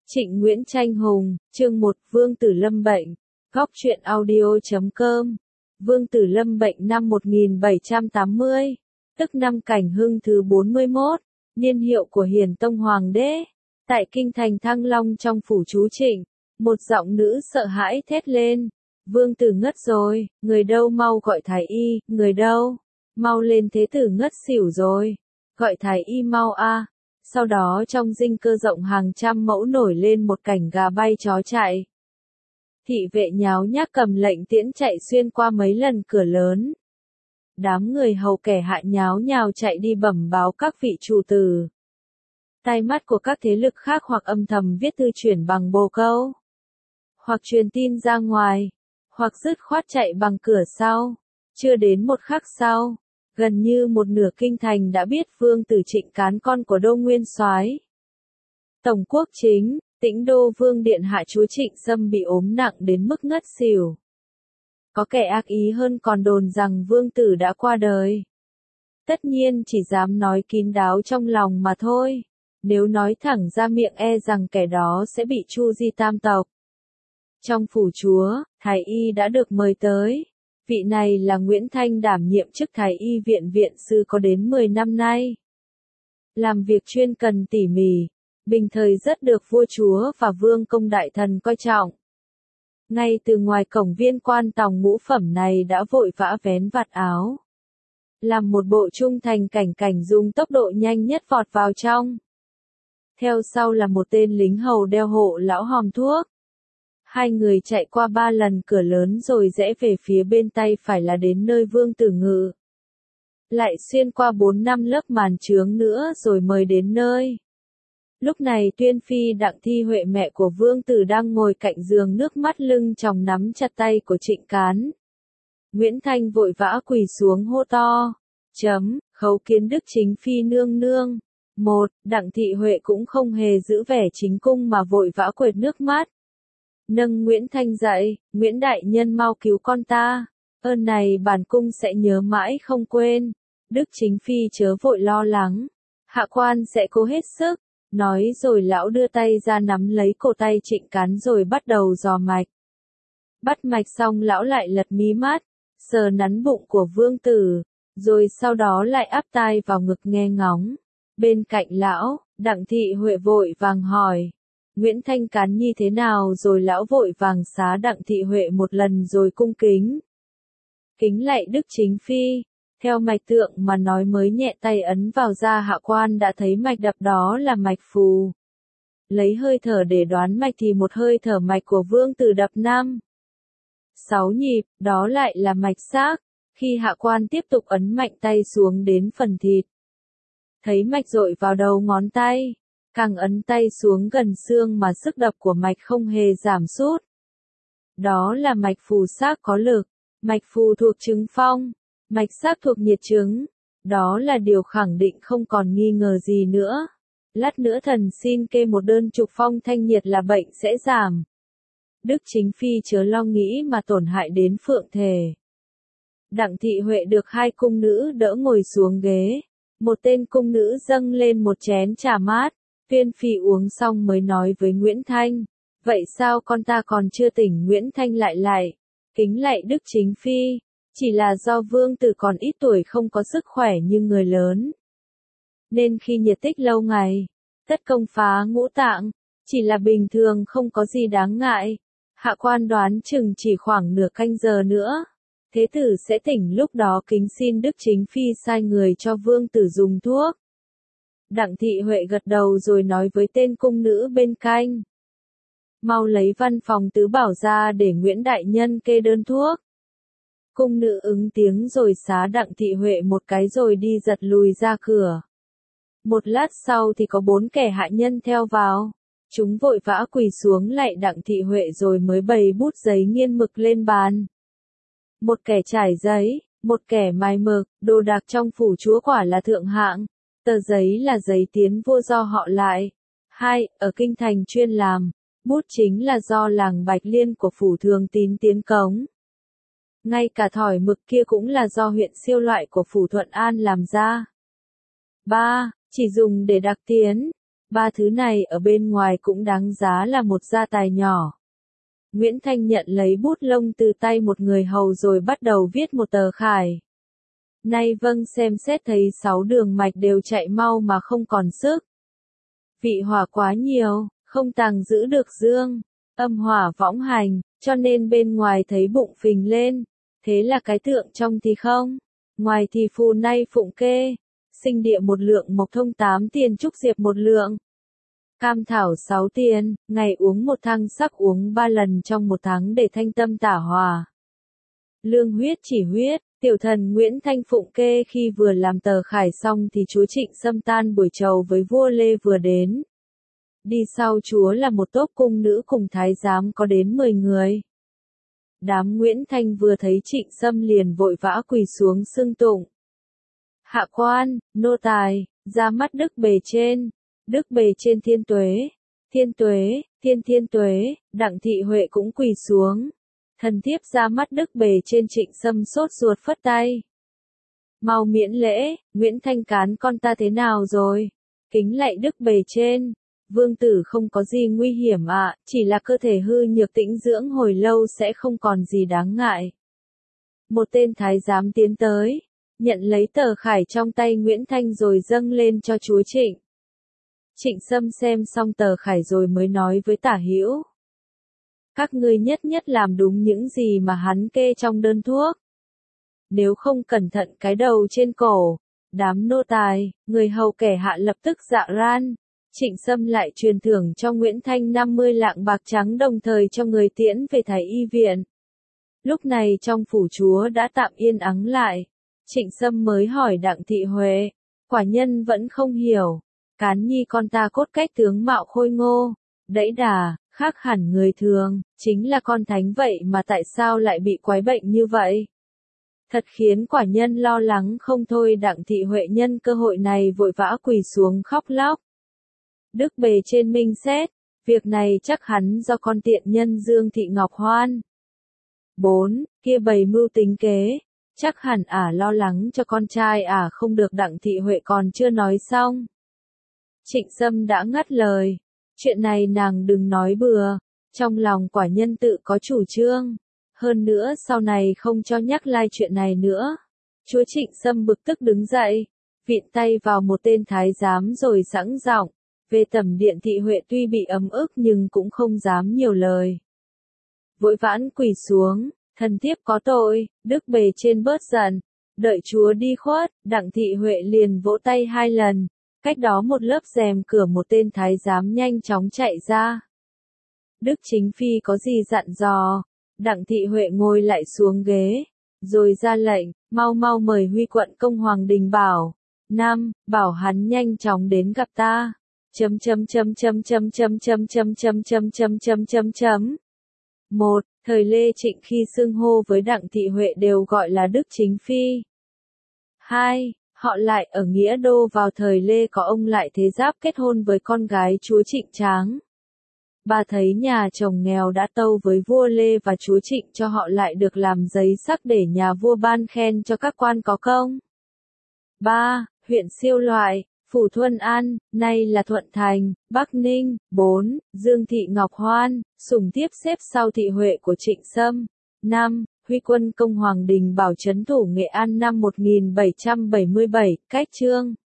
Trịnh Nguyễn Tranh Hùng, chương 1, Vương Tử Lâm bệnh. Góc truyện audio.com. Vương Tử Lâm bệnh năm 1780, tức năm Cảnh Hưng thứ 41, niên hiệu của Hiền Tông Hoàng đế. Tại kinh thành Thăng Long trong phủ chú Trịnh, một giọng nữ sợ hãi thét lên. Vương tử ngất rồi, người đâu mau gọi thái y, người đâu? Mau lên, thế tử ngất xỉu rồi. Gọi thái y mau a. Sau đó trong dinh cơ rộng hàng trăm mẫu nổi lên một cảnh gà bay chó chạy. Thị vệ nháo nhác cầm lệnh tiễn chạy xuyên qua mấy lần cửa lớn. Đám người hầu kẻ hạ nháo nhào chạy đi bẩm báo các vị chủ tử. Tai mắt của các thế lực khác hoặc âm thầm viết thư chuyển bằng bồ câu, hoặc truyền tin ra ngoài, hoặc dứt khoát chạy bằng cửa sau. Chưa đến một khắc sau, gần như một nửa kinh thành đã biết Vương tử Trịnh Cán, con của Đô Nguyên Soái, Tổng quốc chính, Tĩnh Đô Vương điện hạ chúa Trịnh Sâm bị ốm nặng đến mức ngất xỉu. Có kẻ ác ý hơn còn đồn rằng vương tử đã qua đời. Tất nhiên chỉ dám nói kín đáo trong lòng mà thôi. Nếu nói thẳng ra miệng e rằng kẻ đó sẽ bị chu di tam tộc. Trong phủ chúa, thái y đã được mời tới. Vị này là Nguyễn Thanh, đảm nhiệm chức thái y viện viện sư có đến 10 năm nay. Làm việc chuyên cần tỉ mỉ, bình thời rất được vua chúa và vương công đại thần coi trọng. Ngay từ ngoài cổng viên quan tòng ngũ phẩm này đã vội vã vén vạt áo, làm một bộ trung thành cảnh cảnh dùng tốc độ nhanh nhất vọt vào trong. Theo sau là một tên lính hầu đeo hộ lão hòm thuốc. Hai người chạy qua 3 lần cửa lớn rồi rẽ về phía bên tay phải là đến nơi vương tử ngự. Lại xuyên qua 4-5 lớp màn chướng nữa rồi mới đến nơi. Lúc này Tuyên Phi Đặng Thi Huệ, mẹ của vương tử, đang ngồi cạnh giường, nước mắt lưng tròng nắm chặt tay của Trịnh Cán. Nguyễn Thanh vội vã quỳ xuống hô to. Khấu kiến Đức Chính Phi nương nương. Đặng Thị Huệ cũng không hề giữ vẻ chính cung mà vội vã quệt nước mắt. Nâng Nguyễn Thanh dậy, Nguyễn đại nhân mau cứu con ta. Ơn này bản cung sẽ nhớ mãi không quên. Đức Chính Phi chớ vội lo lắng. Hạ quan sẽ cố hết sức. Nói rồi lão đưa tay ra nắm lấy cổ tay Trịnh Cán rồi bắt đầu dò mạch. Bắt mạch xong lão lại lật mí mắt, sờ nắn bụng của vương tử, rồi sau đó lại áp tai vào ngực nghe ngóng. Bên cạnh lão, Đặng Thị Huệ vội vàng hỏi, Nguyễn Thanh Cán nhi thế nào rồi? Lão vội vàng xá Đặng Thị Huệ một lần rồi cung kính. Kính lạy Đức Chính Phi. Theo mạch tượng mà nói mới nhẹ tay ấn vào da, hạ quan đã thấy mạch đập đó là mạch phù. Lấy hơi thở để đoán mạch thì một hơi thở mạch của vương tử đập 5-6 nhịp, đó lại là mạch xác. Khi hạ quan tiếp tục ấn mạnh tay xuống đến phần thịt, thấy mạch dội vào đầu ngón tay, càng ấn tay xuống gần xương mà sức đập của mạch không hề giảm sút. Đó là mạch phù xác có lực. Mạch phù thuộc chứng phong, mạch xác thuộc nhiệt chứng. Đó là điều khẳng định không còn nghi ngờ gì nữa. Lát nữa thần xin kê một đơn trục phong thanh nhiệt là bệnh sẽ giảm. Đức Chính Phi chớ lo nghĩ mà tổn hại đến phượng thể. Đặng Thị Huệ được hai cung nữ đỡ ngồi xuống ghế. Một tên cung nữ dâng lên một chén trà mát. Tuyên Phi uống xong mới nói với Nguyễn Thanh. Vậy sao con ta còn chưa tỉnh? Nguyễn Thanh lại. Kính lạy Đức Chính Phi. Chỉ là do vương tử còn ít tuổi, không có sức khỏe như người lớn. Nên khi nhiệt tích lâu ngày, tất công phá ngũ tạng, chỉ là bình thường không có gì đáng ngại. Hạ quan đoán chừng chỉ khoảng nửa canh giờ nữa, thế tử sẽ tỉnh, lúc đó kính xin Đức Chính Phi sai người cho vương tử dùng thuốc. Đặng Thị Huệ gật đầu rồi nói với tên cung nữ bên cạnh. Mau lấy văn phòng tứ bảo ra để Nguyễn đại nhân kê đơn thuốc. Cung nữ ứng tiếng rồi xá Đặng Thị Huệ một cái rồi đi giật lùi ra cửa. Một lát sau thì có 4 kẻ hạ nhân theo vào. Chúng vội vã quỳ xuống lạy Đặng Thị Huệ rồi mới bày bút giấy nghiên mực lên bàn. Một kẻ trải giấy, một kẻ mài mực, đồ đạc trong phủ chúa quả là thượng hạng. Tờ giấy là giấy tiến vua do họ Lại. Ở kinh thành chuyên làm. Bút chính là do làng Bạch Liên của phủ Thường Tín tiến cống. Ngay cả thỏi mực kia cũng là do huyện Siêu Loại của phủ Thuận An làm ra. Chỉ dùng để đặc tiến. Ba thứ này ở bên ngoài cũng đáng giá là một gia tài nhỏ. Nguyễn Thanh nhận lấy bút lông từ tay một người hầu rồi bắt đầu viết một tờ khải. Nay vâng xem xét thấy 6 đường mạch đều chạy mau mà không còn sức. Vị hỏa quá nhiều, không tàng giữ được dương, âm hỏa võng hành, cho nên bên ngoài thấy bụng phình lên. Thế là cái tượng trong thì không. Ngoài thì phù nay phụng kê. Sinh địa 1 lượng, mộc thông 8 tiền, trúc diệp 1 lượng. Cam thảo 6 tiền, ngày uống 1 thang, sắc uống 3 lần trong 1 tháng để thanh tâm tả hòa. Lương huyết chỉ huyết, tiểu thần Nguyễn Thanh phụng kê khi vừa làm tờ khải xong thì chúa Trịnh Sâm tan buổi trầu với vua Lê vừa đến. Đi sau chúa là một tốp cung nữ cùng thái giám có đến 10 người. Đám Nguyễn Thanh vừa thấy Trịnh Sâm liền vội vã quỳ xuống xưng tụng. Hạ quan, nô tài, ra mắt đức bề trên. Đức bề trên thiên tuế, thiên tuế, thiên tuế. Đặng Thị Huệ cũng quỳ xuống. Thần thiếp ra mắt đức bề trên. Trịnh Sâm sốt ruột phất tay. Mau miễn lễ, Nguyễn Thanh cán con ta thế nào rồi? Kính lạy đức bề trên. Vương tử không có gì nguy hiểm ạ, chỉ là cơ thể hư nhược, tĩnh dưỡng hồi lâu sẽ không còn gì đáng ngại. Một tên thái giám tiến tới, nhận lấy tờ khải trong tay Nguyễn Thanh rồi dâng lên cho chúa Trịnh. Trịnh Sâm xem xong tờ khải rồi mới nói với Tả Hữu. Các ngươi nhất nhất làm đúng những gì mà hắn kê trong đơn thuốc. Nếu không cẩn thận cái đầu trên cổ, đám nô tài, người hầu kẻ hạ lập tức dạ ran. Trịnh Sâm lại truyền thưởng cho Nguyễn Thanh 50 lạng bạc trắng, đồng thời cho người tiễn về Thái Y viện. Lúc này trong phủ chúa đã tạm yên ắng lại. Trịnh Sâm mới hỏi Đặng Thị Huệ. Quả nhân vẫn không hiểu. Cán nhi con ta cốt cách tướng mạo khôi ngô, đẫy đà, khác hẳn người thường, chính là con thánh vậy mà tại sao lại bị quái bệnh như vậy? Thật khiến quả nhân lo lắng không thôi. Đặng Thị Huệ nhân cơ hội này vội vã quỳ xuống khóc lóc. Đức bề trên minh xét, việc này chắc hắn do con tiện nhân Dương Thị Ngọc Hoan. 4. Kia bày mưu tính kế, chắc hẳn lo lắng cho con trai không được. Đặng Thị Huệ còn chưa nói xong. Trịnh Sâm đã ngắt lời. Chuyện này nàng đừng nói bừa, trong lòng quả nhân tự có chủ trương. Hơn nữa sau này không cho nhắc lại chuyện này nữa. Chúa Trịnh Sâm bực tức đứng dậy, vịn tay vào một tên thái giám rồi sẵn giọng. Về tẩm điện Thị Huệ tuy bị ấm ức nhưng cũng không dám nhiều lời. Vội vãn quỳ xuống, thần thiếp có tội, đức bề trên bớt giận. Đợi chúa đi khuất, Đặng Thị Huệ liền vỗ tay 2 lần. Cách đó một lớp rèm cửa một tên thái giám nhanh chóng chạy ra. Đức chính phi có gì dặn dò? Đặng Thị Huệ ngồi lại xuống ghế, rồi ra lệnh, mau mau mời Huy quận công Hoàng Đình Bảo. Bảo hắn nhanh chóng đến gặp ta. Một, thời Lê Trịnh khi xưng hô với Đặng Thị Huệ đều gọi là Đức Chính Phi. 2. Họ lại ở Nghĩa Đô vào thời Lê có ông Lại Thế Giáp kết hôn với con gái chúa Trịnh Tráng. Bà thấy nhà chồng nghèo đã tâu với vua Lê và chúa Trịnh cho họ lại được làm giấy sắc để nhà vua ban khen cho các quan có công. 3. Huyện Siêu Loại, Phủ Thuận An, nay là Thuận Thành, Bắc Ninh. 4. Dương Thị Ngọc Hoan, sủng tiếp xếp sau Thị Huệ của Trịnh Sâm. 5. Huy quân công Hoàng Đình Bảo trấn thủ Nghệ An năm 1777, cách chương